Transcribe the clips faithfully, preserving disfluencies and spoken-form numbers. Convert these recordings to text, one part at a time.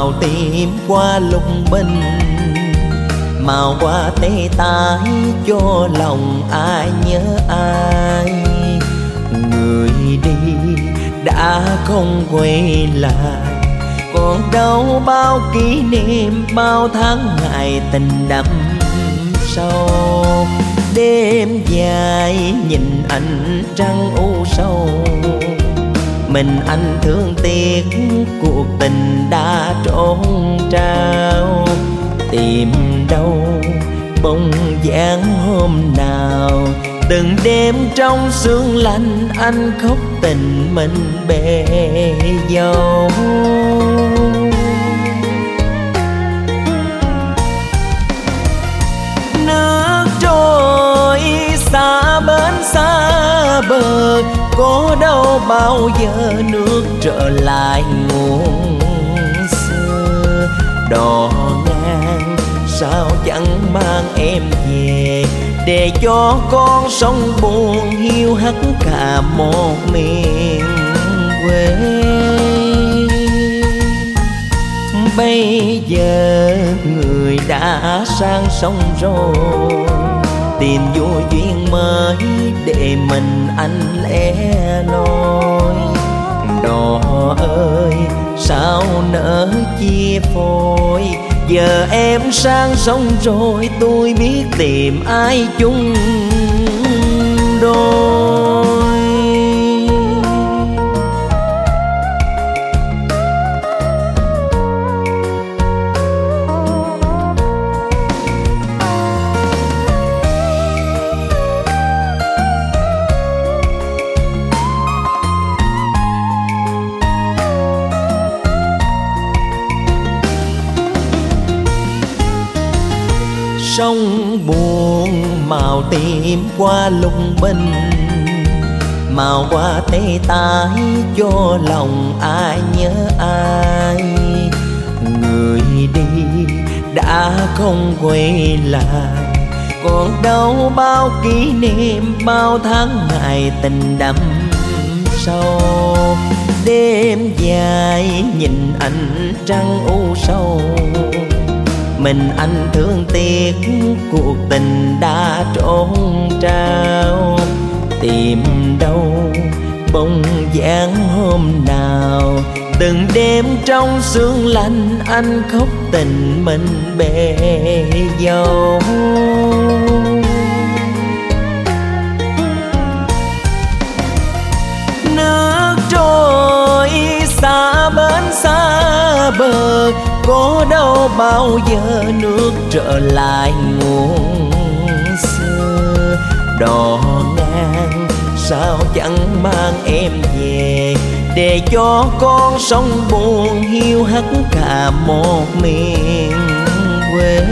màu tím qua lung bình, màu qua tê tái cho lòng ai nhớ ai. Người đi đã không quay lại, còn đâu bao kỷ niệm, bao tháng ngày tình đậm sâu. Đêm dài nhìn anh trăng u sầu, mình anh thương tiếc cuộc tình đã trốn trao. Tìm đâu bóng dáng hôm nào, từng đêm trong sương lạnh anh khóc tình mình bề dâu. Nước trôi xa bến xa bờ, có đâu bao giờ nước trở lại nguồn xưa. Đò ngang sao chẳng mang em về, để cho con sông buồn hiu hắt cả một miền quê. Bây giờ người đã sang sông rồi, tìm vui duyên mới để mình anh lẻ loi. Đò ơi sao nỡ chia phôi, giờ em sang sông rồi tôi biết tìm ai chung đôi. Sông buồn màu tím qua lung bình, màu qua tê tái cho lòng ai nhớ ai. Người đi đã không quay lại, còn đâu bao kỷ niệm, bao tháng ngày tình đậm sâu. Đêm dài nhìn anh trăng u sầu, mình anh thương tiếc cuộc tình đã trốn trao. Tìm đâu bóng dáng hôm nào, từng đêm trong sương lạnh anh khóc tình mình bề dâu. Nước trôi xa bến xa bờ, có đâu bao giờ nước trở lại nguồn xưa. Đò ngang sao chẳng mang em về, để cho con sông buồn hiu hắt cả một miền quê.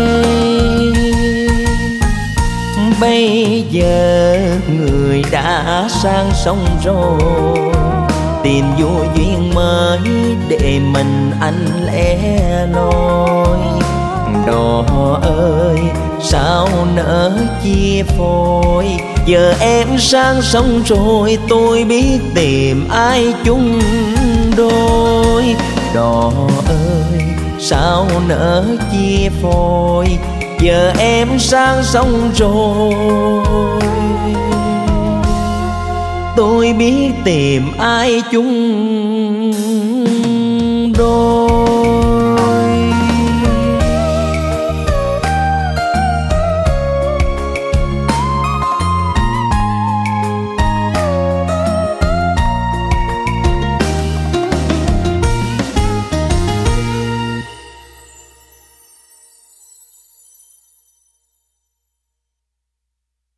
Bây giờ người đã sang sông rồi, tìm vui duyên mới để mình anh lẻ loi. Đò ơi sao nỡ chia phôi, giờ em sang sông rồi tôi biết tìm ai chung đôi. Đò ơi sao nỡ chia phôi, giờ em sang sông rồi tôi biết tìm ai chung đôi.